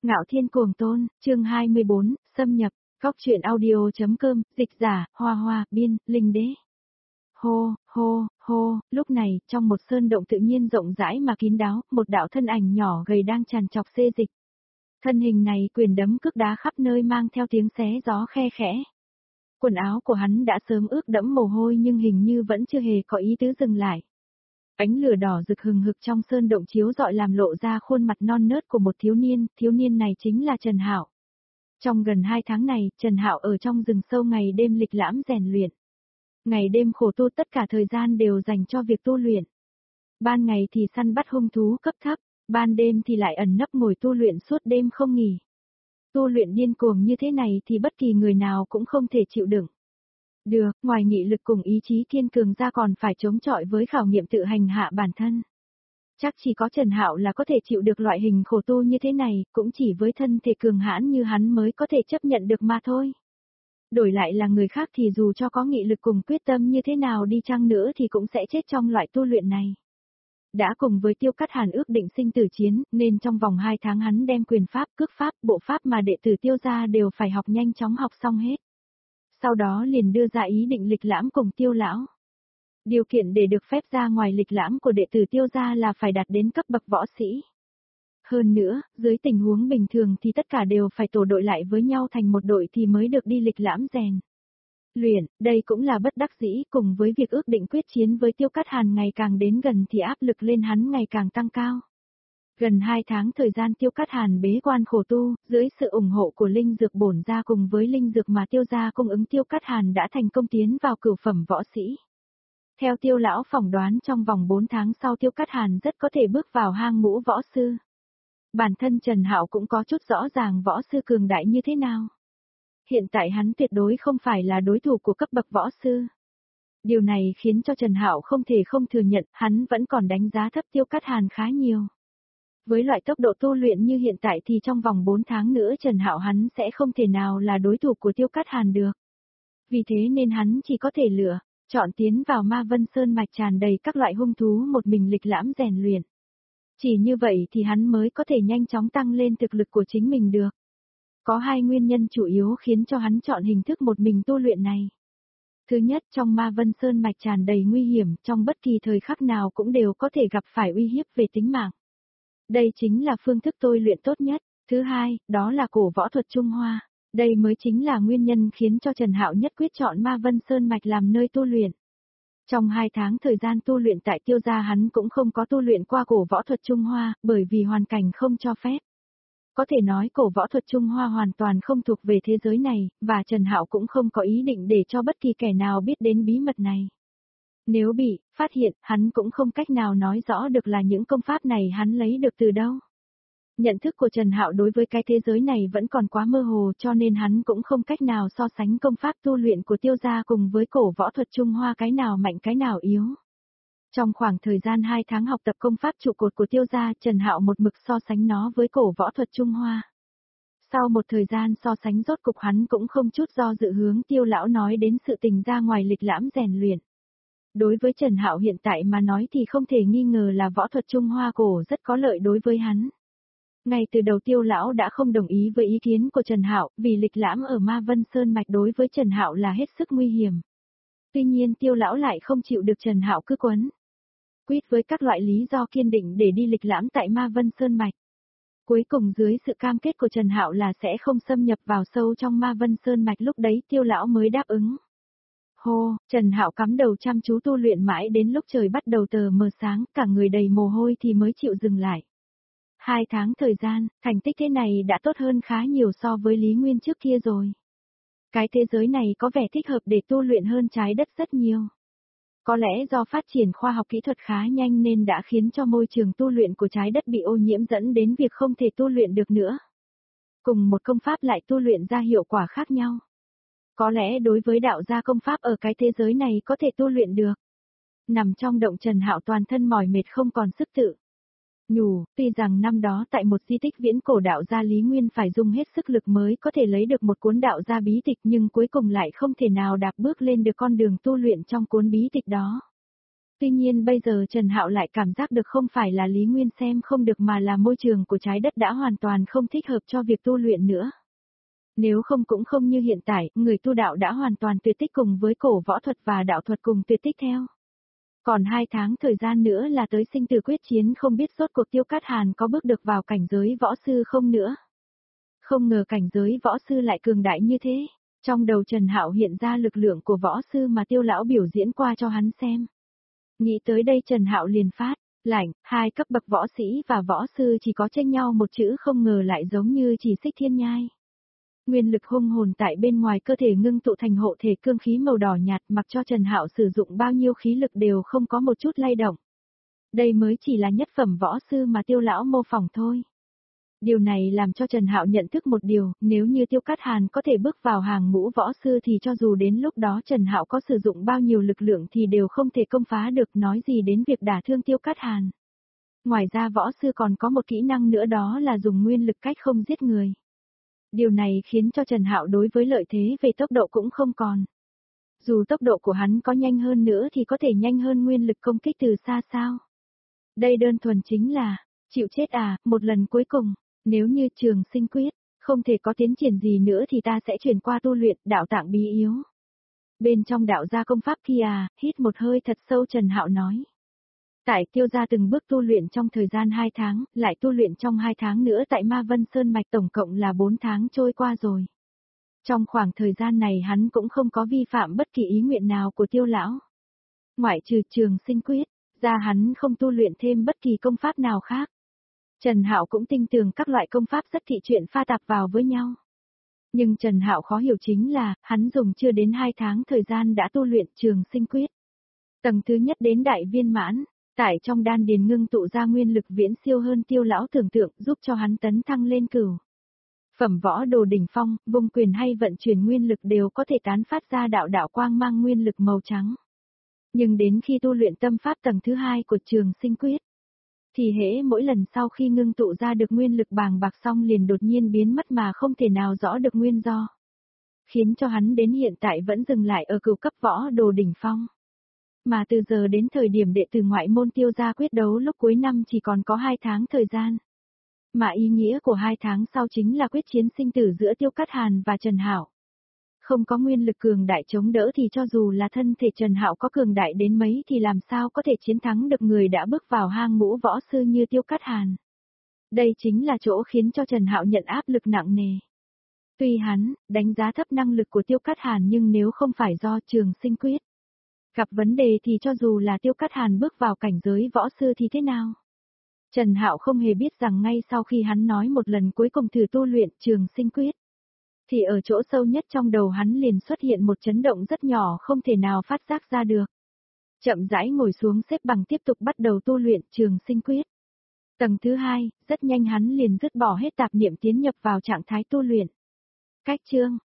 Ngạo Thiên Cuồng Tôn, chương 24, xâm nhập, góc truyện audio.com, dịch giả, Hoa Hoa, biên, Linh Đế. Hô, hô, hô, lúc này, trong một sơn động tự nhiên rộng rãi mà kín đáo, một đạo thân ảnh nhỏ gầy đang tràn trọc xê dịch. Thân hình này quyền đấm cước đá khắp nơi mang theo tiếng xé gió khe khẽ. Quần áo của hắn đã sớm ướt đẫm mồ hôi nhưng hình như vẫn chưa hề có ý tứ dừng lại. Ánh lửa đỏ rực hừng hực trong sơn động chiếu rọi làm lộ ra khuôn mặt non nớt của một thiếu niên này chính là Trần Hạo. Trong gần 2 tháng này, Trần Hạo ở trong rừng sâu ngày đêm lịch lãm rèn luyện. Ngày đêm khổ tu, tất cả thời gian đều dành cho việc tu luyện. Ban ngày thì săn bắt hung thú cấp thấp, ban đêm thì lại ẩn nấp ngồi tu luyện suốt đêm không nghỉ. Tu luyện điên cuồng như thế này thì bất kỳ người nào cũng không thể chịu đựng. Được, ngoài nghị lực cùng ý chí kiên cường ra còn phải chống chọi với khảo nghiệm tự hành hạ bản thân. Chắc chỉ có Trần Hạo là có thể chịu được loại hình khổ tu như thế này, cũng chỉ với thân thể cường hãn như hắn mới có thể chấp nhận được mà thôi. Đổi lại là người khác thì dù cho có nghị lực cùng quyết tâm như thế nào đi chăng nữa thì cũng sẽ chết trong loại tu luyện này. Đã cùng với Tiêu Cát Hàn ước định sinh tử chiến, nên trong vòng 2 tháng hắn đem quyền pháp, cước pháp, bộ pháp mà đệ tử Tiêu gia đều phải học nhanh chóng học xong hết. Sau đó liền đưa ra ý định lịch lãm cùng Tiêu lão. Điều kiện để được phép ra ngoài lịch lãm của đệ tử Tiêu gia là phải đạt đến cấp bậc võ sĩ. Hơn nữa, dưới tình huống bình thường thì tất cả đều phải tổ đội lại với nhau thành một đội thì mới được đi lịch lãm rèn luyện, đây cũng là bất đắc dĩ, cùng với việc ước định quyết chiến với Tiêu Cát Hàn ngày càng đến gần thì áp lực lên hắn ngày càng tăng cao. Gần 2 tháng thời gian Tiêu Cát Hàn bế quan khổ tu, dưới sự ủng hộ của linh dược bổn gia cùng với linh dược mà Tiêu gia cung ứng, Tiêu Cát Hàn đã thành công tiến vào cửu phẩm võ sĩ. Theo Tiêu lão phỏng đoán trong vòng 4 tháng sau Tiêu Cát Hàn rất có thể bước vào hang ngũ võ sư. Bản thân Trần Hạo cũng có chút rõ ràng võ sư cường đại như thế nào. Hiện tại hắn tuyệt đối không phải là đối thủ của cấp bậc võ sư. Điều này khiến cho Trần Hạo không thể không thừa nhận, hắn vẫn còn đánh giá thấp Tiêu Cát Hàn khá nhiều. Với loại tốc độ tu luyện như hiện tại thì trong vòng 4 tháng nữa Trần Hạo hắn sẽ không thể nào là đối thủ của Tiêu Cát Hàn được. Vì thế nên hắn chỉ có thể chọn tiến vào Ma Vân Sơn mạch tràn đầy các loại hung thú một mình lịch lãm rèn luyện. Chỉ như vậy thì hắn mới có thể nhanh chóng tăng lên thực lực của chính mình được. Có 2 nguyên nhân chủ yếu khiến cho hắn chọn hình thức một mình tu luyện này. Thứ nhất, trong Ma Vân Sơn mạch tràn đầy nguy hiểm, trong bất kỳ thời khắc nào cũng đều có thể gặp phải uy hiếp về tính mạng. Đây chính là phương thức tôi luyện tốt nhất. Thứ hai, đó là cổ võ thuật Trung Hoa. Đây mới chính là nguyên nhân khiến cho Trần Hạo nhất quyết chọn Ma Vân Sơn mạch làm nơi tu luyện. Trong 2 tháng thời gian tu luyện tại Tiêu gia hắn cũng không có tu luyện qua cổ võ thuật Trung Hoa, bởi vì hoàn cảnh không cho phép. Có thể nói cổ võ thuật Trung Hoa hoàn toàn không thuộc về thế giới này, và Trần Hạo cũng không có ý định để cho bất kỳ kẻ nào biết đến bí mật này. Nếu bị phát hiện, hắn cũng không cách nào nói rõ được là những công pháp này hắn lấy được từ đâu. Nhận thức của Trần Hạo đối với cái thế giới này vẫn còn quá mơ hồ, cho nên hắn cũng không cách nào so sánh công pháp tu luyện của Tiêu gia cùng với cổ võ thuật Trung Hoa cái nào mạnh cái nào yếu. Trong khoảng thời gian 2 tháng học tập công pháp trụ cột của Tiêu gia, Trần Hạo một mực so sánh nó với cổ võ thuật Trung Hoa. Sau một thời gian so sánh rốt cục hắn cũng không chút do dự hướng Tiêu lão nói đến sự tình ra ngoài lịch lãm rèn luyện. Đối với Trần Hạo hiện tại mà nói thì không thể nghi ngờ là võ thuật Trung Hoa cổ rất có lợi đối với hắn. Ngay từ đầu Tiêu lão đã không đồng ý với ý kiến của Trần Hạo, vì lịch lãm ở Ma Vân Sơn mạch đối với Trần Hạo là hết sức nguy hiểm. Tuy nhiên Tiêu lão lại không chịu được Trần Hạo cứ quấn quýt với các loại lý do kiên định để đi lịch lãm tại Ma Vân Sơn mạch. Cuối cùng dưới sự cam kết của Trần Hạo là sẽ không xâm nhập vào sâu trong Ma Vân Sơn mạch, lúc đấy Tiêu lão mới đáp ứng. Hô, Trần Hạo cắm đầu chăm chú tu luyện mãi đến lúc trời bắt đầu tờ mờ sáng, cả người đầy mồ hôi thì mới chịu dừng lại. 2 tháng thời gian, thành tích thế này đã tốt hơn khá nhiều so với Lý Nguyên trước kia rồi. Cái thế giới này có vẻ thích hợp để tu luyện hơn trái đất rất nhiều. Có lẽ do phát triển khoa học kỹ thuật khá nhanh nên đã khiến cho môi trường tu luyện của trái đất bị ô nhiễm dẫn đến việc không thể tu luyện được nữa. Cùng một công pháp lại tu luyện ra hiệu quả khác nhau. Có lẽ đối với đạo gia công pháp ở cái thế giới này có thể tu luyện được. Nằm trong động Trần Hạo toàn thân mỏi mệt không còn sức tự nhủ, tuy rằng năm đó tại một di tích viễn cổ đạo gia Lý Nguyên phải dùng hết sức lực mới có thể lấy được một cuốn đạo gia bí tịch, nhưng cuối cùng lại không thể nào đạp bước lên được con đường tu luyện trong cuốn bí tịch đó. Tuy nhiên bây giờ Trần Hạo lại cảm giác được không phải là Lý Nguyên xem không được mà là môi trường của trái đất đã hoàn toàn không thích hợp cho việc tu luyện nữa. Nếu không cũng không như hiện tại, người tu đạo đã hoàn toàn tuyệt tích cùng với cổ võ thuật và đạo thuật cùng tuyệt tích theo. Còn 2 tháng thời gian nữa là tới sinh tử quyết chiến, không biết rốt cuộc Tiêu Cát Hàn có bước được vào cảnh giới võ sư không nữa. Không ngờ cảnh giới võ sư lại cường đại như thế. Trong đầu Trần Hạo hiện ra lực lượng của võ sư mà Tiêu lão biểu diễn qua cho hắn xem. Nghĩ tới đây Trần Hạo liền phát lạnh, 2 cấp bậc võ sĩ và võ sư chỉ có chênh nhau một chữ, không ngờ lại giống như chỉ xích thiên nhai. Nguyên lực hung hồn tại bên ngoài cơ thể ngưng tụ thành hộ thể cương khí màu đỏ nhạt, mặc cho Trần Hạo sử dụng bao nhiêu khí lực đều không có một chút lay động. Đây mới chỉ là nhất phẩm võ sư mà Tiêu lão mô phỏng thôi. Điều này làm cho Trần Hạo nhận thức một điều, nếu như Tiêu Cát Hàn có thể bước vào hàng ngũ võ sư thì cho dù đến lúc đó Trần Hạo có sử dụng bao nhiêu lực lượng thì đều không thể công phá được, nói gì đến việc đả thương Tiêu Cát Hàn. Ngoài ra võ sư còn có một kỹ năng nữa, đó là dùng nguyên lực cách không giết người. Điều này khiến cho Trần Hạo đối với lợi thế về tốc độ cũng không còn. Dù tốc độ của hắn có nhanh hơn nữa thì có thể nhanh hơn nguyên lực công kích từ xa sao. Đây đơn thuần chính là, chịu chết à, một lần cuối cùng, nếu như Trường Sinh Quyết, không thể có tiến triển gì nữa thì ta sẽ chuyển qua tu luyện đạo tạng bí yếu. Bên trong đạo gia công pháp kia à, hít một hơi thật sâu Trần Hạo nói. Tại Tiêu gia từng bước tu luyện trong thời gian 2 tháng, lại tu luyện trong 2 tháng nữa tại Ma Vân Sơn Mạch, tổng cộng là 4 tháng trôi qua rồi. Trong khoảng thời gian này hắn cũng không có vi phạm bất kỳ ý nguyện nào của Tiêu lão. Ngoại trừ Trường Sinh Quyết, ra hắn không tu luyện thêm bất kỳ công pháp nào khác. Trần Hạo cũng tin tưởng các loại công pháp rất thị chuyện pha tạp vào với nhau. Nhưng Trần Hạo khó hiểu chính là, hắn dùng chưa đến 2 tháng thời gian đã tu luyện Trường Sinh Quyết. Tầng thứ nhất đến đại viên mãn, tại trong đan điền ngưng tụ ra nguyên lực viễn siêu hơn Tiêu lão tưởng tượng, giúp cho hắn tấn thăng lên cửu phẩm võ đồ đỉnh phong, vung quyền hay vận chuyển nguyên lực đều có thể tán phát ra đạo đạo quang mang nguyên lực màu trắng. Nhưng đến khi tu luyện tâm pháp tầng thứ 2 của Trường Sinh Quyết, thì hễ mỗi lần sau khi ngưng tụ ra được nguyên lực bàng bạc xong liền đột nhiên biến mất mà không thể nào rõ được nguyên do. Khiến cho hắn đến hiện tại vẫn dừng lại ở cửu cấp võ đồ đỉnh phong. Mà từ giờ đến thời điểm đệ tử ngoại môn Tiêu gia quyết đấu lúc cuối năm chỉ còn có 2 tháng thời gian. Mà ý nghĩa của 2 tháng sau chính là quyết chiến sinh tử giữa Tiêu Cát Hàn và Trần Hạo. Không có nguyên lực cường đại chống đỡ thì cho dù là thân thể Trần Hạo có cường đại đến mấy thì làm sao có thể chiến thắng được người đã bước vào hang ngũ võ sư như Tiêu Cát Hàn. Đây chính là chỗ khiến cho Trần Hạo nhận áp lực nặng nề. Tuy hắn đánh giá thấp năng lực của Tiêu Cát Hàn, nhưng nếu không phải do Trường Sinh Quyết gặp vấn đề thì cho dù là Tiêu Cát Hàn bước vào cảnh giới võ sư thì thế nào? Trần Hạo không hề biết rằng ngay sau khi hắn nói một lần cuối cùng thử tu luyện Trường Sinh Quyết, thì ở chỗ sâu nhất trong đầu hắn liền xuất hiện một chấn động rất nhỏ không thể nào phát giác ra được. Chậm rãi ngồi xuống xếp bằng tiếp tục bắt đầu tu luyện Trường Sinh Quyết. Tầng thứ 2, rất nhanh hắn liền dứt bỏ hết tạp niệm tiến nhập vào trạng thái tu luyện. Cách chương